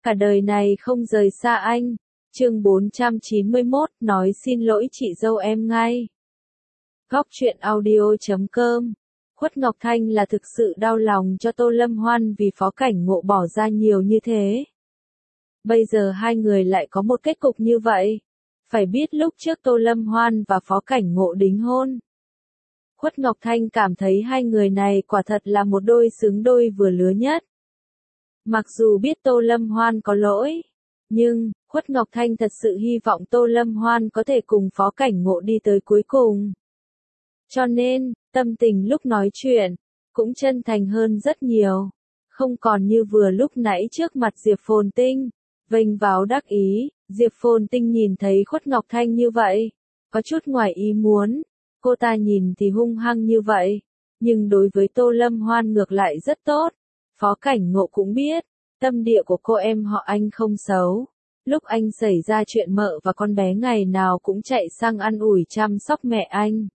Cả đời này không rời xa anh. Chương 491, nói xin lỗi chị dâu em ngay. Góc truyện audio.com. Khuất Ngọc Thanh là thực sự đau lòng cho Tô Lâm Hoan vì Phó Cảnh Ngộ bỏ ra nhiều như thế. Bây giờ hai người lại có một kết cục như vậy. Phải biết lúc trước Tô Lâm Hoan và Phó Cảnh Ngộ đính hôn. Khuất Ngọc Thanh cảm thấy hai người này quả thật là một đôi xứng đôi vừa lứa nhất. Mặc dù biết Tô Lâm Hoan có lỗi, nhưng Khuất Ngọc Thanh thật sự hy vọng Tô Lâm Hoan có thể cùng Phó Cảnh Ngộ đi tới cuối cùng. Cho nên, tâm tình lúc nói chuyện, cũng chân thành hơn rất nhiều. Không còn như vừa lúc nãy trước mặt Diệp Phồn Tinh, vênh váo đắc ý. Diệp Phồn Tinh nhìn thấy Khuất Ngọc Thanh như vậy, có chút ngoài ý muốn. Cô ta nhìn thì hung hăng như vậy, nhưng đối với Tô Lâm Hoan ngược lại rất tốt. Phó Cảnh Ngộ cũng biết, tâm địa của cô em họ anh không xấu. Lúc anh xảy ra chuyện mợ và con bé ngày nào cũng chạy sang ăn ủi chăm sóc mẹ anh.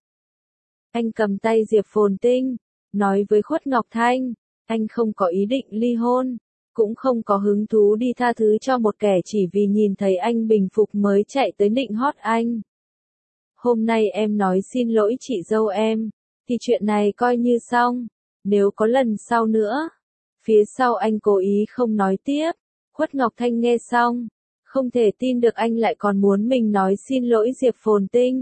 Anh cầm tay Diệp Phồn Tinh, nói với Khuất Ngọc Thanh, anh không có ý định ly hôn, cũng không có hứng thú đi tha thứ cho một kẻ chỉ vì nhìn thấy anh bình phục mới chạy tới nịnh hót anh. Hôm nay em nói xin lỗi chị dâu em, thì chuyện này coi như xong, nếu có lần sau nữa. Phía sau anh cố ý không nói tiếp. Khuất Ngọc Thanh nghe xong, không thể tin được anh lại còn muốn mình nói xin lỗi Diệp Phồn Tinh.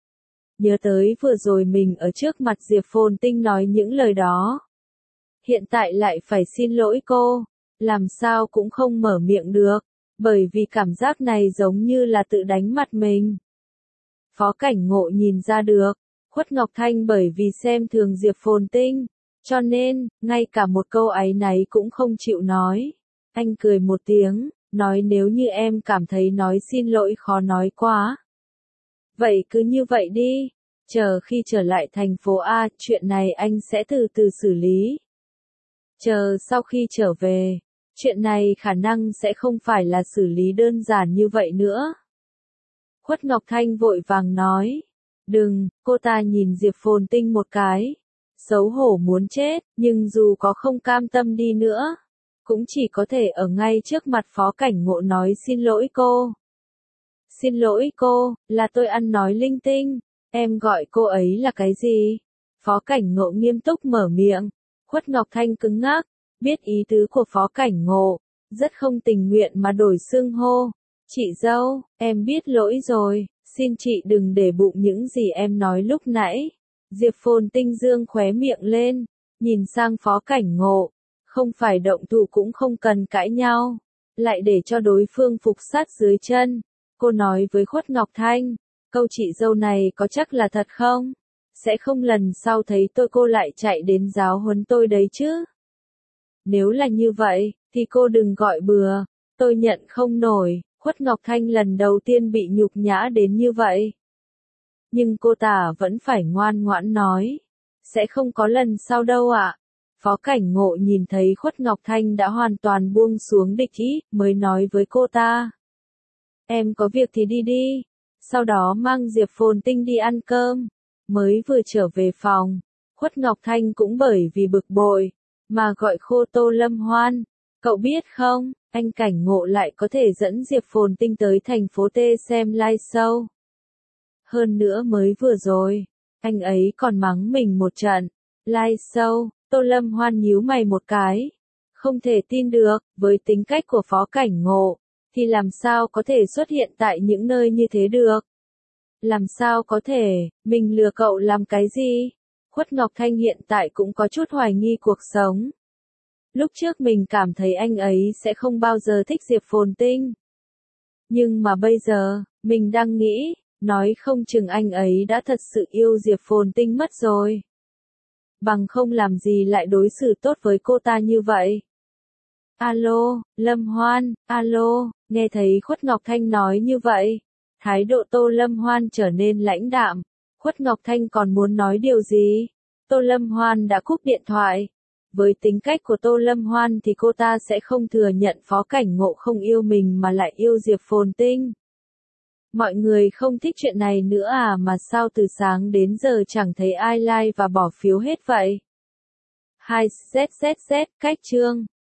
Nhớ tới vừa rồi mình ở trước mặt Diệp Phồn Tinh nói những lời đó. Hiện tại lại phải xin lỗi cô, làm sao cũng không mở miệng được, bởi vì cảm giác này giống như là tự đánh mặt mình. Phó Cảnh Ngộ nhìn ra được, Khuất Ngọc Thanh bởi vì xem thường Diệp Phồn Tinh, cho nên, ngay cả một câu áy náy cũng không chịu nói. Anh cười một tiếng, nói nếu như em cảm thấy nói xin lỗi khó nói quá. Vậy cứ như vậy đi, chờ khi trở lại thành phố A, chuyện này anh sẽ từ từ xử lý. Chờ sau khi trở về, chuyện này khả năng sẽ không phải là xử lý đơn giản như vậy nữa. Khuất Ngọc Thanh vội vàng nói, đừng, cô ta nhìn Diệp Phồn Tinh một cái. Xấu hổ muốn chết, nhưng dù có không cam tâm đi nữa, cũng chỉ có thể ở ngay trước mặt Phó Cảnh Ngộ nói xin lỗi cô. Xin lỗi cô, là tôi ăn nói linh tinh, em gọi cô ấy là cái gì? Phó Cảnh Ngộ nghiêm túc mở miệng. Khuất Ngọc Thanh cứng ngắc, biết ý tứ của Phó Cảnh Ngộ, rất không tình nguyện mà đổi xưng hô. Chị dâu, em biết lỗi rồi, xin chị đừng để bụng những gì em nói lúc nãy. Diệp Phồn Tinh dương khóe miệng lên, nhìn sang Phó Cảnh Ngộ, không phải động thủ cũng không cần cãi nhau, lại để cho đối phương phục sát dưới chân. Cô nói với Khuất Ngọc Thanh, câu chị dâu này có chắc là thật không? Sẽ không lần sau thấy tôi cô lại chạy đến giáo huấn tôi đấy chứ? Nếu là như vậy, thì cô đừng gọi bừa, tôi nhận không nổi. Khuất Ngọc Thanh lần đầu tiên bị nhục nhã đến như vậy. Nhưng cô ta vẫn phải ngoan ngoãn nói. Sẽ không có lần sau đâu ạ. Phó Cảnh Ngộ nhìn thấy Khuất Ngọc Thanh đã hoàn toàn buông xuống địch ý, mới nói với cô ta. Em có việc thì đi đi. Sau đó mang Diệp Phồn Tinh đi ăn cơm. Mới vừa trở về phòng, Khuất Ngọc Thanh cũng bởi vì bực bội, mà gọi khô Tô Lâm Hoan. Cậu biết không, anh Cảnh Ngộ lại có thể dẫn Diệp Phồn Tinh tới thành phố T xem live show. Hơn nữa mới vừa rồi, anh ấy còn mắng mình một trận. Live show, Tô Lâm Hoan nhíu mày một cái. Không thể tin được, với tính cách của Phó Cảnh Ngộ, thì làm sao có thể xuất hiện tại những nơi như thế được? Làm sao có thể, mình lừa cậu làm cái gì? Khuất Ngọc Thanh hiện tại cũng có chút hoài nghi cuộc sống. Lúc trước mình cảm thấy anh ấy sẽ không bao giờ thích Diệp Phồn Tinh. Nhưng mà bây giờ, mình đang nghĩ, nói không chừng anh ấy đã thật sự yêu Diệp Phồn Tinh mất rồi. Bằng không làm gì lại đối xử tốt với cô ta như vậy. Alo, Lâm Hoan, alo, nghe thấy Khuất Ngọc Thanh nói như vậy. Thái độ Tô Lâm Hoan trở nên lãnh đạm. Khuất Ngọc Thanh còn muốn nói điều gì? Tô Lâm Hoan đã cúp điện thoại. Với tính cách của Tô Lâm Hoan thì cô ta sẽ không thừa nhận Phó Cảnh Ngộ không yêu mình mà lại yêu Diệp Phồn Tinh. Mọi người không thích chuyện này nữa à, mà sao từ sáng đến giờ chẳng thấy ai like và bỏ phiếu hết vậy? 2ZZZ, cách chương.